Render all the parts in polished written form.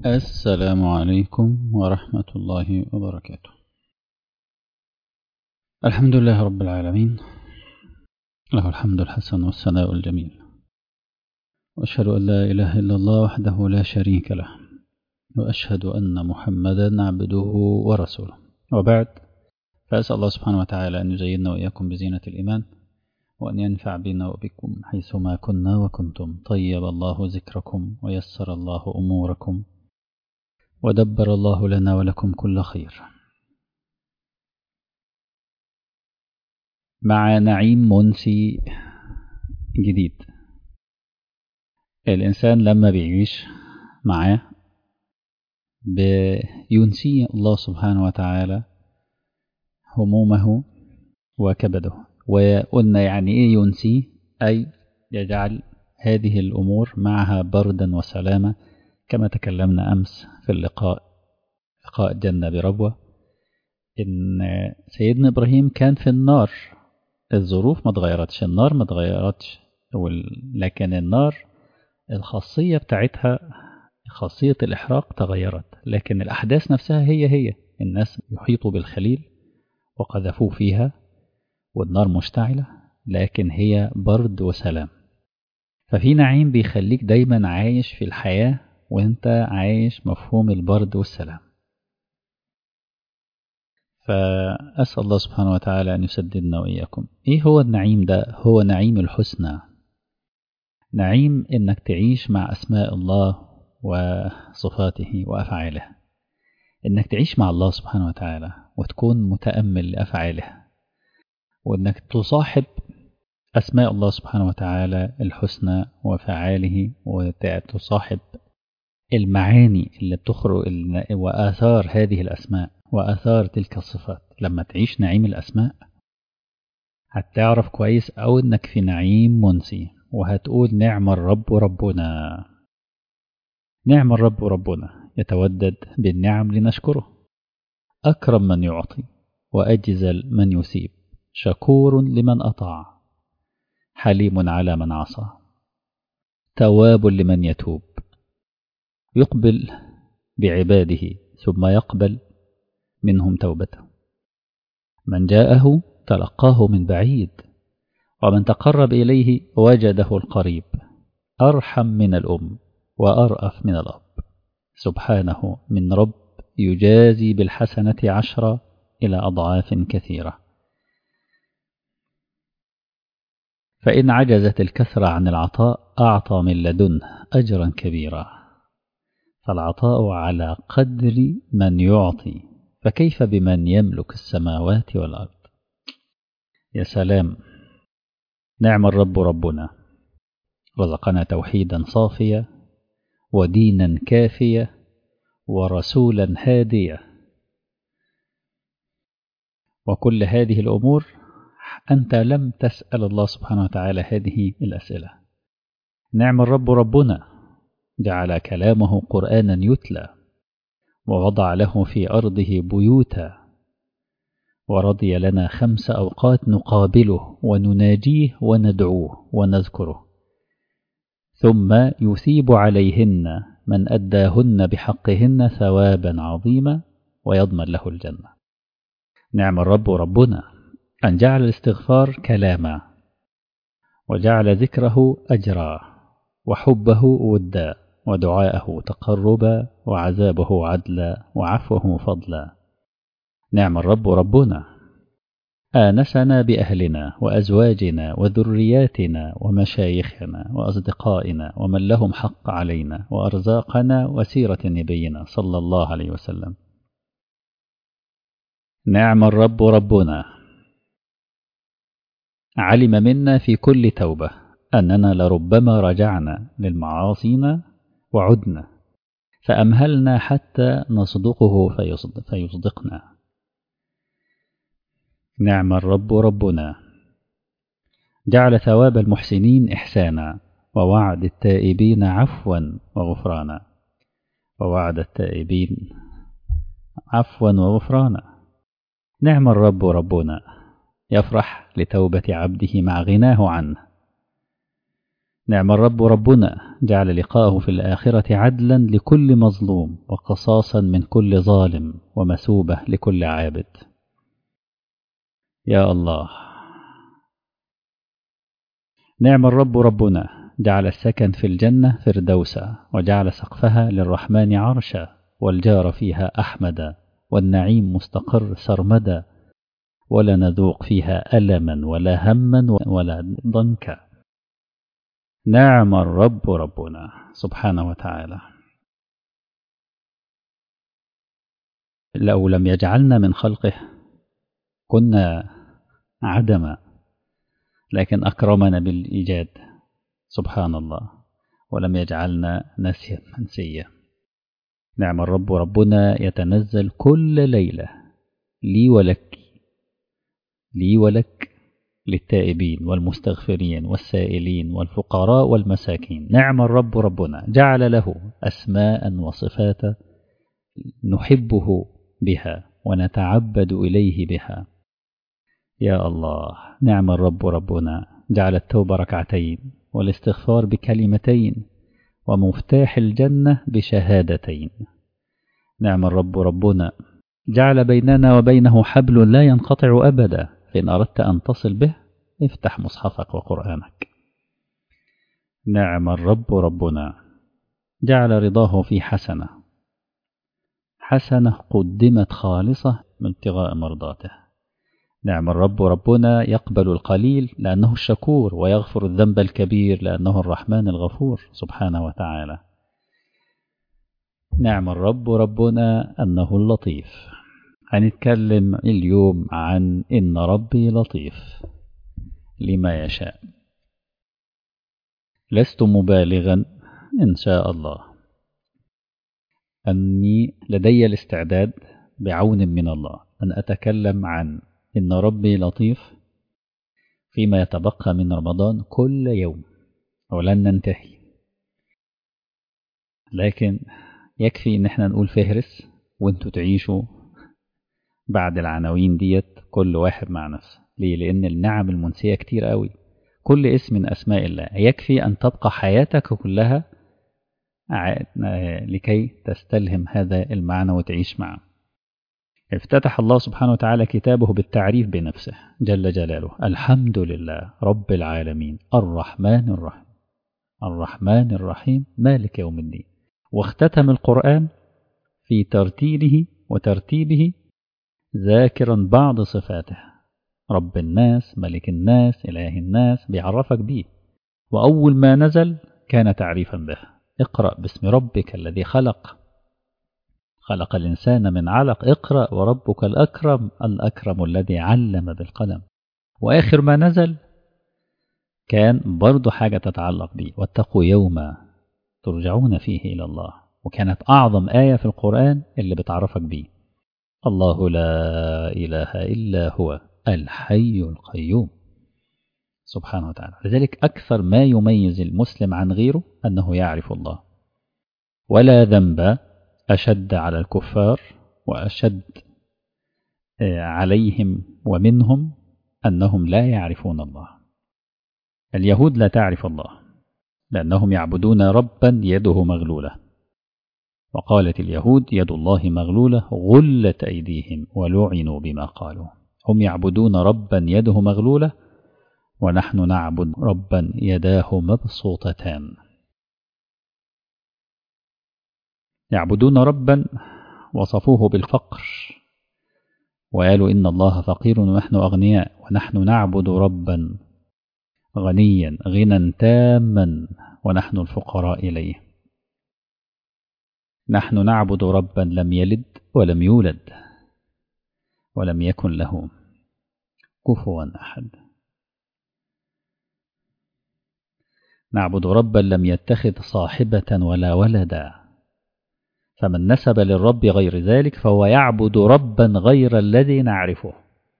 السلام عليكم ورحمة الله وبركاته. الحمد لله رب العالمين، له الحمد الحسن والثناء الجميل، وأشهد أن لا إله إلا الله وحده لا شريك له، وأشهد أن محمدا عبده ورسوله، وبعد، فأسأل الله سبحانه وتعالى أن يزيننا وإياكم بزينة الإيمان، وأن ينفع بنا وبكم حيثما كنا وكنتم. طيب الله ذكركم ويسر الله أموركم ودبر الله لنا ولكم كل خير. مع نعيم منسي جديد. الإنسان لما بيعيش معاه بينسي الله سبحانه وتعالى همومه وكبده. وقلنا يعني إيه ينسي؟ أي يجعل هذه الأمور معها بردا وسلامة، كما تكلمنا أمس في لقاء جنة بربوة، إن سيدنا إبراهيم كان في النار. الظروف ما تغيرتش، النار ما تغيرتش، لكن النار الخاصية بتاعتها، خاصية الإحراق تغيرت، لكن الأحداث نفسها هي الناس يحيطوا بالخليل وقذفوه فيها والنار مشتعلة، لكن هي برد وسلام. ففي نعيم بيخليك دايما عايش في الحياة وانت عايش مفهوم البرد والسلام. فأسأل الله سبحانه وتعالى أن يسددنا وإياكم. إيه هو النعيم ده؟ هو نعيم الحسنى، نعيم إنك تعيش مع أسماء الله وصفاته وأفعاله، إنك تعيش مع الله سبحانه وتعالى وتكون متأمل لأفعاله، وإنك تصاحب أسماء الله سبحانه وتعالى الحسنى وفعاله، وتصاحب المعاني اللي بتخرج وآثار هذه الأسماء وآثار تلك الصفات. لما تعيش نعيم الأسماء هتعرف كويس أو إنك في نعيم منسي، وهتقول نعم الرب ربنا. نعم الرب ربنا يتودد بالنعم لنشكره، أكرم من يعطي وأجزل من يثيب، شكور لمن أطاع، حليم على من عصى، تواب لمن يتوب، يقبل بعباده ثم يقبل منهم توبته، من جاءه تلقاه من بعيد، ومن تقرب إليه وجده القريب، أرحم من الأم وأرأف من الأب، سبحانه من رب يجازي بالحسنة 10 إلى أضعاف كثيرة. فإن عجزت الكثرة عن العطاء أعطى من لدنه أجرا كبيرا، فالعطاء على قدر من يعطي، فكيف بمن يملك السماوات والأرض؟ يا سلام! نعم الرب ربنا، رزقنا توحيدا صافيا، ودينا كافيا، ورسولا هاديا، وكل هذه الأمور أنت لم تسأل الله سبحانه وتعالى هذه الأسئلة. نعم الرب ربنا، جعل كلامه قرآنا يتلى، ووضع له في أرضه بيوتا، ورضي لنا 5 أوقات نقابله ونناجيه وندعوه ونذكره، ثم يثيب عليهن من أداهن بحقهن ثوابا عظيما ويضمن له الجنة. نعم الرب ربنا أن جعل الاستغفار كلاما، وجعل ذكره أجرا، وحبه ودا، ودعاءه تقربا، وعذابه عدلا، وعفوه فضلا. نعم الرب ربنا آنسنا بأهلنا وأزواجنا وذرياتنا ومشايخنا وأصدقائنا ومن لهم حق علينا، وأرزاقنا وسيرة نبينا صلى الله عليه وسلم. نعم الرب ربنا علم منا في كل توبة أننا لربما رجعنا للمعاصينا وعدنا، فأمهلنا حتى نصدقه فيصدقنا. نعم الرب ربنا جعل ثواب المحسنين إحسانا، ووعد التائبين عفوا وغفرانا، ووعد التائبين عفوا وغفرانا. نعم الرب ربنا يفرح لتوبة عبده مع غناه عنه، نعم الرب ربنا جعل لقاءه في الآخرة عدلا لكل مظلوم وقصاصا من كل ظالم ومثوبة لكل عابد. يا الله. نعم الرب ربنا جعل السكن في الجنة فردوسا وجعل سقفها للرحمن عرشا والجار فيها أحمدا والنعيم مستقر سرمدا ولا نذوق فيها ألما ولا هما ولا ضنكا. نعم الرب ربنا سبحانه وتعالى. لو لم يجعلنا من خلقه كنا عدما، لكن أكرمنا بالإيجاد سبحان الله، ولم يجعلنا نسيا منسيا. نعم الرب ربنا يتنزل كل ليلة لي ولك، لي ولك، للتائبين والمستغفرين والسائلين والفقراء والمساكين. نعم الرب ربنا جعل له أسماء وصفات نحبه بها ونتعبد إليه بها. يا الله. نعم الرب ربنا جعل التوبة ركعتين والاستغفار بكلمتين ومفتاح الجنة بشهادتين. نعم الرب ربنا جعل بيننا وبينه حبل لا ينقطع أبدا، فإن أردت أن تصل به افتح مصحفك وقرآنك. نعم الرب ربنا جعل رضاه في حسنة، حسنة قدمت خالصة من ابتغاء مرضاته. نعم الرب ربنا يقبل القليل لأنه الشكور ويغفر الذنب الكبير لأنه الرحمن الغفور سبحانه وتعالى. نعم الرب ربنا أنه اللطيف. هنتكلم اليوم عن إن ربي لطيف لما يشاء. لست مبالغا إن شاء الله أني لدي الاستعداد بعون من الله أن أتكلم عن إن ربي لطيف فيما يتبقى من رمضان كل يوم ولن ننتهي، لكن يكفي إن احنا نقول فهرس وانتوا تعيشوا بعد العناوين ديت كل واحد مع نفسه. ليه؟ لأن النعم المنسية كتير قوي، كل اسم من أسماء الله يكفي أن تبقى حياتك كلها لكي تستلهم هذا المعنى وتعيش معه. افتتح الله سبحانه وتعالى كتابه بالتعريف بنفسه جل جلاله: الحمد لله رب العالمين الرحمن الرحيم، الرحمن الرحيم مالك يوم الدين. واختتم القرآن في ترتيله وترتيبه ذاكرا بعض صفاته: رب الناس، ملك الناس، إله الناس، بيعرفك بيه. وأول ما نزل كان تعريفا به: اقرأ باسم ربك الذي خلق، خلق الإنسان من علق، اقرأ وربك الأكرم، الأكرم الذي علم بالقلم. وآخر ما نزل كان برضو حاجة تتعلق به: واتقوا يوما ترجعون فيه إلى الله. وكانت أعظم آية في القرآن اللي بتعرفك به: الله لا إله إلا هو الحي القيوم سبحانه وتعالى. لذلك أكثر ما يميز المسلم عن غيره أنه يعرف الله. ولا ذنب أشد على الكفار وأشد عليهم ومنهم أنهم لا يعرفون الله. اليهود لا تعرف الله لأنهم يعبدون ربا يده مغلولة، وقالت اليهود يد الله مغلولة غلت أيديهم ولعنوا بما قالوا. هم يعبدون ربا يده مغلولة، ونحن نعبد ربا يداه مبسوطتان. يعبدون ربا وصفوه بالفقر وقالوا إن الله فقير ونحن أغنياء، ونحن نعبد ربا غنيا غنى تاما ونحن الفقراء إليه. نحن نعبد ربا لم يلد ولم يولد ولم يكن له كفوا أحد. نعبد ربا لم يتخذ صاحبة ولا ولدا، فمن نسب للرب غير ذلك فهو يعبد ربا غير الذي نعرفه.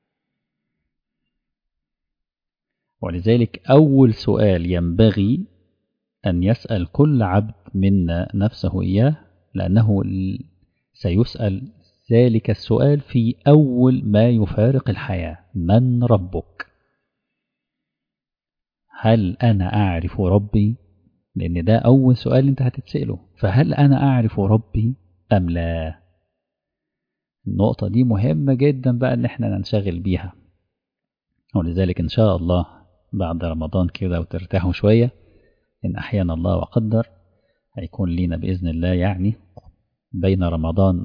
ولذلك أول سؤال ينبغي أن يسأل كل عبد منا نفسه إياه، لأنه سيسأل ذلك السؤال في أول ما يفارق الحياة: من ربك؟ هل أنا أعرف ربي؟ لأن ده أول سؤال أنت هتتسأله، فهل أنا أعرف ربي أم لا؟ النقطة دي مهمة جدا بقى إن احنا ننشغل بيها. ولذلك إن شاء الله بعد رمضان كده وترتاحوا شوية إن أحيانا الله وقدر، هيكون لينا بإذن الله يعني بين رمضان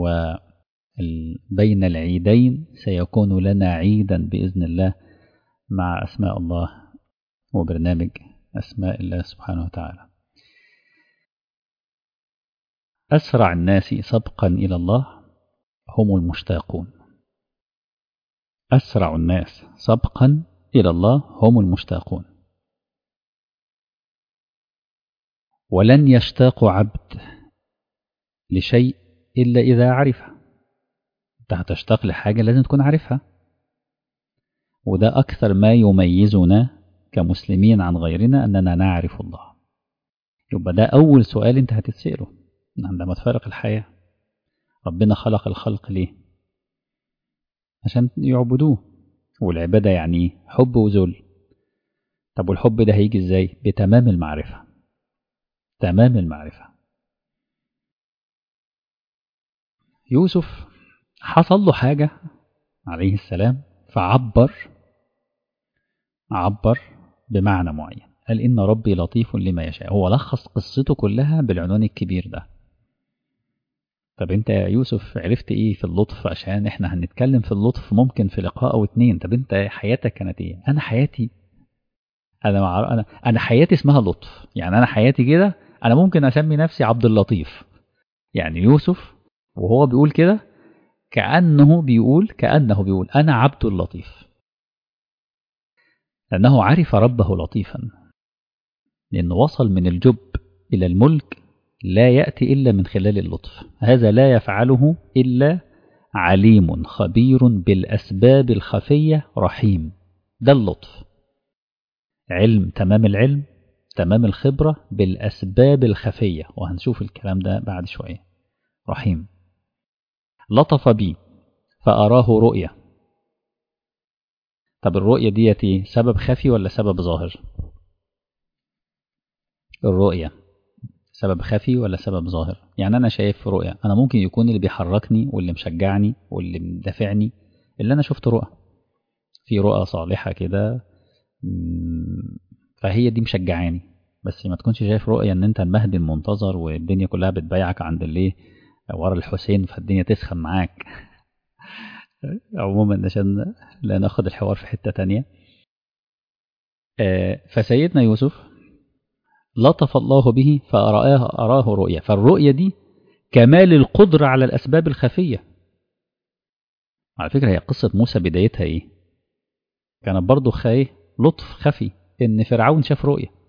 وبين العيدين سيكون لنا عيدا بإذن الله مع أسماء الله وبرنامج أسماء الله سبحانه وتعالى. أسرع الناس سبقا إلى الله هم المشتاقون. أسرع الناس سبقا إلى الله هم المشتاقون. ولن يشتاق عبد لشيء إلا إذا عرفه. أنت هتشتاق لحاجة لازم تكون عارفها، وده أكثر ما يميزنا كمسلمين عن غيرنا أننا نعرف الله. يبقى ده أول سؤال أنت هتتسأله عندما تفارق الحياة. ربنا خلق الخلق ليه؟ عشان يعبدوه، والعبادة يعني حب وذل. طب والحب ده هيجي ازاي؟ بتمام المعرفة. تمام المعرفة. يوسف حصل له حاجة عليه السلام فعبر بمعنى معين، قال إن ربي لطيف لما يشاء. هو لخص قصته كلها بالعنوان الكبير ده. طب انت يا يوسف عرفت ايه في اللطف؟ عشان احنا هنتكلم في اللطف ممكن في لقاء او اتنين. طب انت حياتك كانت ايه؟ انا حياتي انا حياتي اسمها لطف. يعني انا حياتي كده، انا ممكن اسمي نفسي عبد اللطيف. يعني يوسف وهو بيقول كده كأنه بيقول انا عبد اللطيف، لأنه عرف ربه لطيفا. لأنه وصل من الجب إلى الملك لا يأتي إلا من خلال اللطف. هذا لا يفعله إلا عليم خبير بالأسباب الخفية رحيم. ده اللطف، علم، تمام العلم، تمام الخبرة بالأسباب الخفية، وهنشوف الكلام ده بعد شوية. رحيم. لطف بي فأراه رؤية. طب الرؤية ديتي سبب خفي ولا سبب ظاهر؟ الرؤية سبب خفي ولا سبب ظاهر؟ يعني أنا شايف رؤية، أنا ممكن يكون اللي بيحركني واللي مشجعني واللي مدافعني اللي أنا شفت رؤى، في رؤى صالحة كده، فهي دي مشجعاني. بس ما تكونش شايف رؤية ان انت المهدي المنتظر والدنيا كلها بتبايعك عند اللي ورا الحسين فالدنيا تسخن معاك. عموما عشان لا ناخد الحوار في حتة تانية. فسيدنا يوسف لطف الله به فأراه رؤية. فالرؤية دي كمال القدرة على الأسباب الخفية. على فكرة هي قصة موسى بدايتها ايه؟ كانت برضو لطف خفي ان فرعون شاف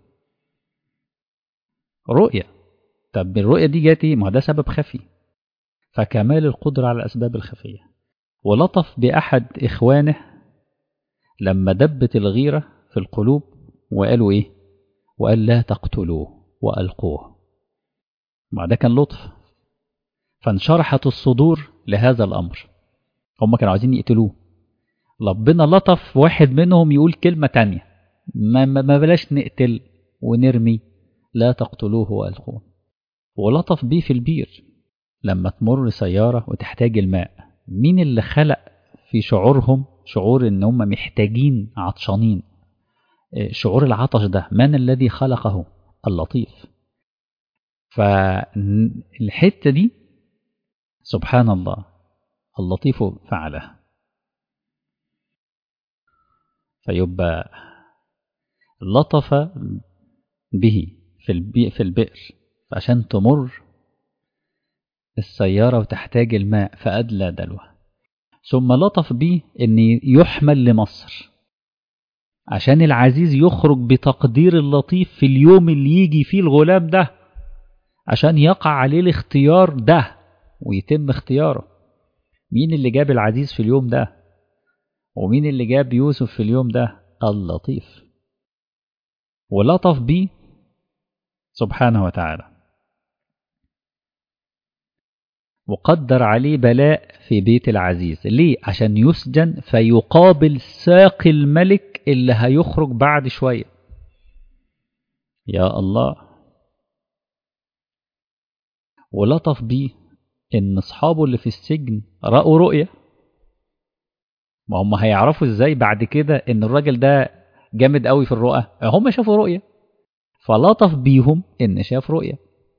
رؤية. طب الرؤية دي جاتي، ما ده سبب خفي، فكمال القدرة على الأسباب الخفية. ولطف بأحد إخوانه لما دبت الغيرة في القلوب وقالوا إيه؟ وقال لا تقتلوه وألقوه. ما ده كان لطف، فانشرحت الصدور لهذا الأمر. هم كانوا عايزين يقتلوه، ربنا لطف واحد منهم يقول كلمة تانية، ما بلاش نقتل ونرمي، لا تقتلوه وألقوه. ولطف بيه في البير لما تمر سيارة وتحتاج الماء، مين اللي خلق في شعورهم شعور ان هم محتاجين عطشانين؟ شعور العطش ده من الذي خلقه؟ اللطيف. فالحتة دي سبحان الله اللطيف فعله. فيبقى لطف به في البئر عشان تمر السيارة وتحتاج الماء فأدلى دلوه. ثم لطف به أن يحمل لمصر عشان العزيز يخرج بتقدير اللطيف في اليوم اللي يجي فيه الغلام ده، عشان يقع عليه الاختيار ده ويتم اختياره. مين اللي جاب العزيز في اليوم ده؟ ومين اللي جاب يوسف في اليوم ده؟ اللطيف. ولطف به سبحانه وتعالى، وقدر عليه بلاء في بيت العزيز. ليه؟ عشان يسجن فيقابل ساقي الملك اللي هيخرج بعد شوية. يا الله. ولطف بيه إن أصحابه اللي في السجن رأوا رؤية. ما هم هيعرفوا إزاي بعد كده إن الراجل ده جامد قوي في الرؤى؟ هم شافوا رؤية، فلطف بيهم إن شاف رؤية،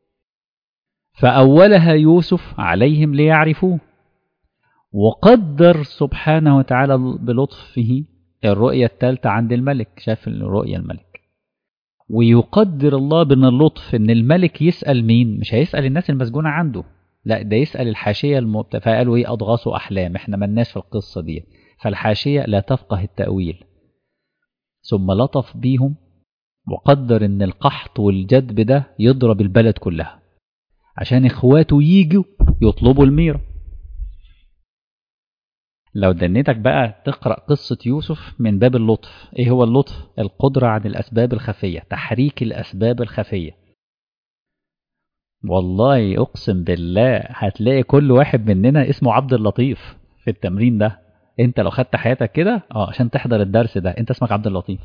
فأولها يوسف عليهم ليعرفوه، وقدر سبحانه وتعالى بلطفه الرؤية الثالثة عند الملك، شاف الرؤية الملك. ويقدر الله بين اللطف إن الملك يسأل مين؟ مش هيسأل الناس المسجونة عنده، لا ده يسأل الحاشية فقالوا إيه؟ أضغاث أحلام، إحنا ملناش في القصة دي، فالحاشية لا تفقه التأويل. ثم لطف بيهم وقدر إن القحط والجدب ده يضرب البلد كلها عشان إخواته ييجوا يطلبوا الميرة. لو دنيتك بقى تقرأ قصة يوسف من باب اللطف، إيه هو اللطف؟ القدرة عن الأسباب الخفية، تحريك الأسباب الخفية. والله أقسم بالله هتلاقي كل واحد مننا اسمه عبد اللطيف في التمرين ده. انت لو خدت حياتك كده عشان تحضر الدرس ده، انت اسمك عبد اللطيف.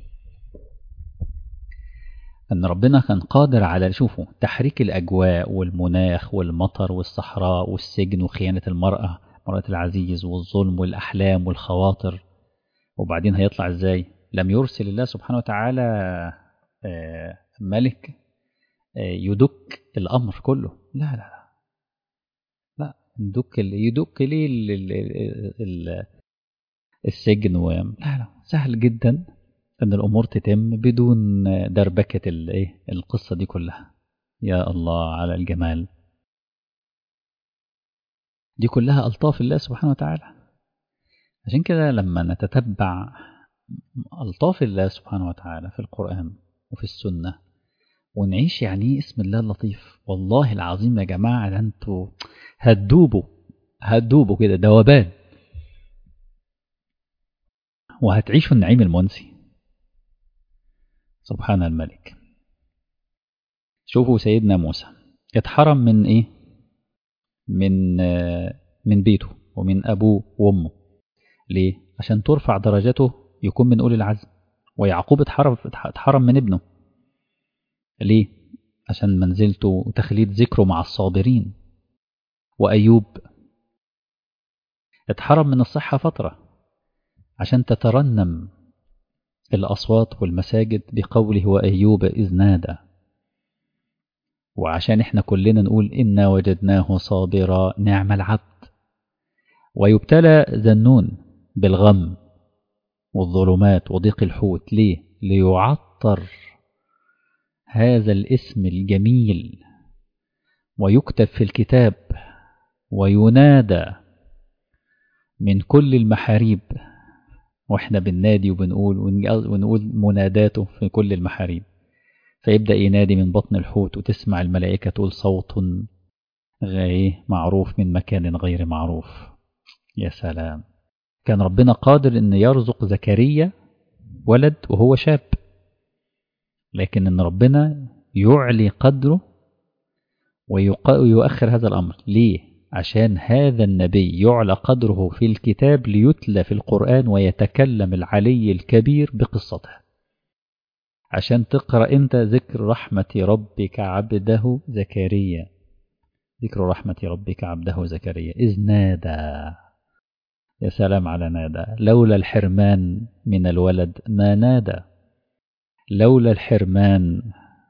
ان ربنا كان قادر على، شوفوا، تحريك الاجواء والمناخ والمطر والصحراء والسجن وخيانة المرأة، مرأة العزيز، والظلم والاحلام والخواطر. وبعدين هيطلع ازاي؟ لم يرسل الله سبحانه وتعالى ملك يدك الامر كله، لا لا لا لا. يدك ليه السجن لا لا، سهل جدا ان الامور تتم بدون دربكة القصة دي كلها. يا الله على الجمال، دي كلها ألطاف الله سبحانه وتعالى. عشان كده لما نتتبع ألطاف الله سبحانه وتعالى في القرآن وفي السنة ونعيش يعني ايه اسم الله اللطيف، والله العظيم يا جماعة ده انتوا هتدوبوا كده دوبان، وهتعيشوا النعيم المنسي. سبحان الملك. شوفوا سيدنا موسى اتحرم من ايه؟ من بيته ومن أبوه وأمه. ليه؟ عشان ترفع درجته يكون من أولي العزم. ويعقوب اتحرم من ابنه. ليه؟ عشان منزلته وتخليد ذكره مع الصابرين. وأيوب اتحرم من الصحة فترة عشان تترنم الأصوات والمساجد بقوله وأيوب إذ نادى. وعشان احنا كلنا نقول إنا وجدناه صابرا نعم العبد. ويبتلى ذنون بالغم والظلمات وضيق الحوت. ليه؟ ليعطر هذا الاسم الجميل ويكتب في الكتاب وينادى من كل المحاريب. واحنا بننادي ونقول مناداته في كل المحاريب. فيبدأ ينادي من بطن الحوت وتسمع الملائكة تقول صوت غير معروف من مكان غير معروف. يا سلام. كان ربنا قادر ان يرزق زكريا ولد وهو شاب، لكن ان ربنا يعلي قدره ويؤخر هذا الأمر. ليه؟ عشان هذا النبي يعلى قدره في الكتاب ليتلى في القرآن ويتكلم العلي الكبير بقصته. عشان تقرأ انت ذكر رحمة ربك عبده زكريا. ذكر رحمة ربك عبده زكريا إذ نادى. يا سلام على نادى. لولا الحرمان من الولد ما نادى. لولا الحرمان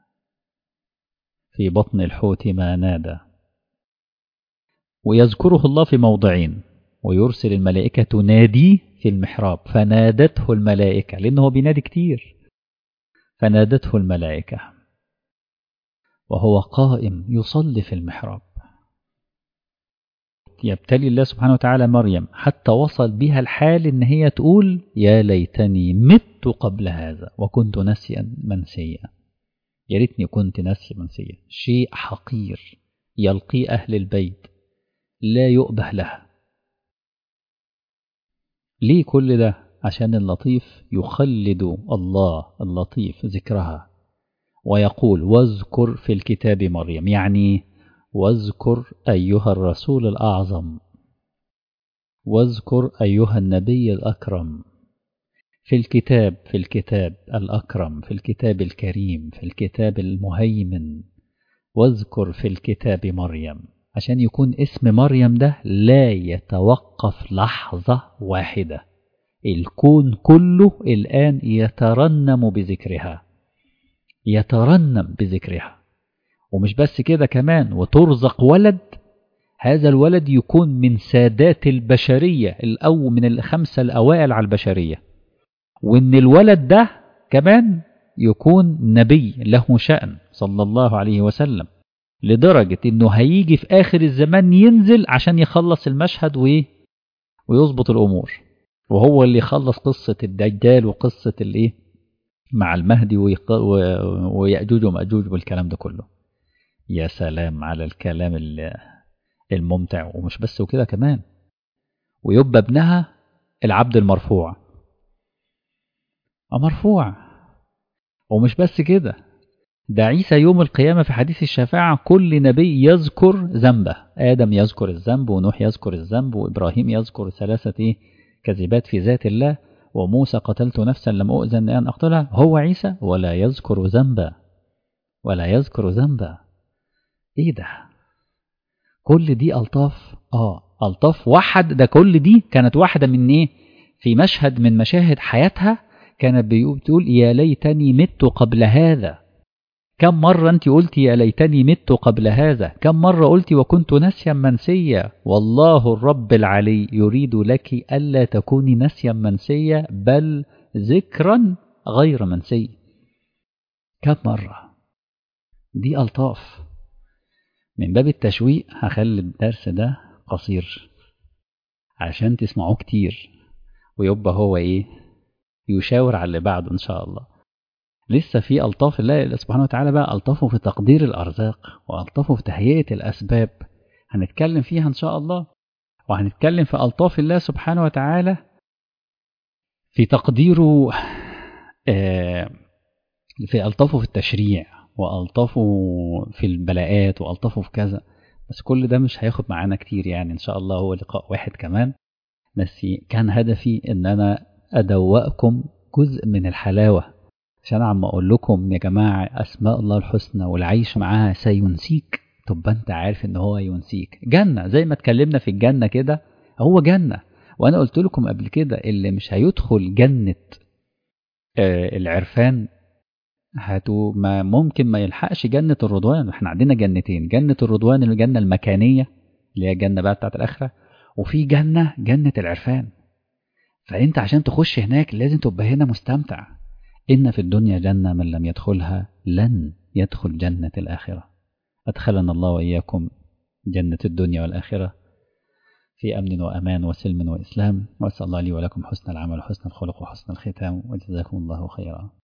في بطن الحوت ما نادى. ويذكره الله في موضعين، ويرسل الملائكة تناديه في المحراب فنادته الملائكة، لأنه بينادي كتير. فنادته الملائكة وهو قائم يصلي في المحراب. يبتلي الله سبحانه وتعالى مريم حتى وصل بها الحال إن هي تقول يا ليتني مت قبل هذا وكنت ناسيا منسيا. يا ريتني كنت ناسيا منسيا. شيء حقير يلقي أهل البيت لا يؤبه لها. ليه كل ده؟ عشان اللطيف يخلد الله اللطيف ذكرها ويقول واذكر في الكتاب مريم، يعني واذكر أيها الرسول الأعظم، واذكر أيها النبي الأكرم في الكتاب الأكرم، في الكتاب الكريم، في الكتاب المهيمن. واذكر في الكتاب مريم، عشان يكون اسم مريم ده لا يتوقف لحظة واحدة. الكون كله الآن يترنم بذكرها، يترنم بذكرها. ومش بس كده كمان، وترزق ولد، هذا الولد يكون من سادات البشرية أو من الخمسة الأوائل على البشرية، وإن الولد ده كمان يكون نبي له شأن صلى الله عليه وسلم، لدرجة إنه هيجي في آخر الزمان ينزل عشان يخلص المشهد ويظبط الأمور، وهو اللي يخلص قصة الدجال وقصة الإيه مع المهدي ويأجوج ومأجوج والكلام ده كله. يا سلام على الكلام الممتع. ومش بس وكده كمان، ويبقى ابنها العبد المرفوع، مرفوع. ومش بس كده، ده عيسى يوم القيامة في حديث الشفاعة كل نبي يذكر ذنبه، آدم يذكر الذنب، ونوح يذكر الذنب، وإبراهيم يذكر 3 كذبات في ذات الله، وموسى قتلت نفسا لم أؤذن أن أقتلها. هو عيسى ولا يذكر ذنبه، ولا يذكر ذنبه. إيه ده؟ كل دي ألطاف، ألطاف ده كل دي كانت واحدة من إيه؟ في مشهد من مشاهد حياتها كانت بتقول يا ليتني مت قبل هذا. كم مرة أنت قلت يا ليتني مت قبل هذا؟ كم مرة قلت وكنت نسيا منسيا؟ والله الرب العلي يريد لك ألا تكوني نسيا منسيا، بل ذكرا غير منسي. كم مرة؟ دي ألطاف. من باب التشويق هخلي الدرس ده قصير عشان تسمعوه كتير، ويبقى هو يشاور على اللي بعده إن شاء الله. لسه في ألطاف الله سبحانه وتعالى بقى، ألطافه في تقدير الأرزاق، وألطافه في تهيئة الأسباب، هنتكلم فيها إن شاء الله. وهنتكلم في ألطاف الله سبحانه وتعالى في تقديره، في ألطافه في التشريع، وألطافه في البلاءات، وألطافه في كذا. بس كل ده مش هياخد معانا كتير يعني، إن شاء الله هو لقاء واحد كمان. بس كان هدفي إن أنا أدوقكم جزء من الحلاوة، عشان عم أقول لكم يا جماعة أسماء الله الحسنى والعيش معاها سينسيك. طب أنت عارف إن هو ينسيك جنة، زي ما اتكلمنا في الجنة كده، هو جنة. وأنا قلت لكم قبل كده اللي مش هيدخل جنة العرفان ما ممكن ما يلحقش جنة الرضوان. احنا عندنا جنتين، جنة الرضوان الجنة المكانية اللي هي الجنة بقى بتاعت الآخرة، وفي جنة العرفان. فأنت عشان تخش هناك لازم تبقى هنا مستمتع. إن في الدنيا جنة من لم يدخلها لن يدخل جنة الآخرة. أدخلنا الله وإياكم جنة الدنيا والآخرة في أمن وأمان وسلم وإسلام. وأسأل الله لي ولكم حسن العمل وحسن الخلق وحسن الختام، وجزاكم الله خيرا.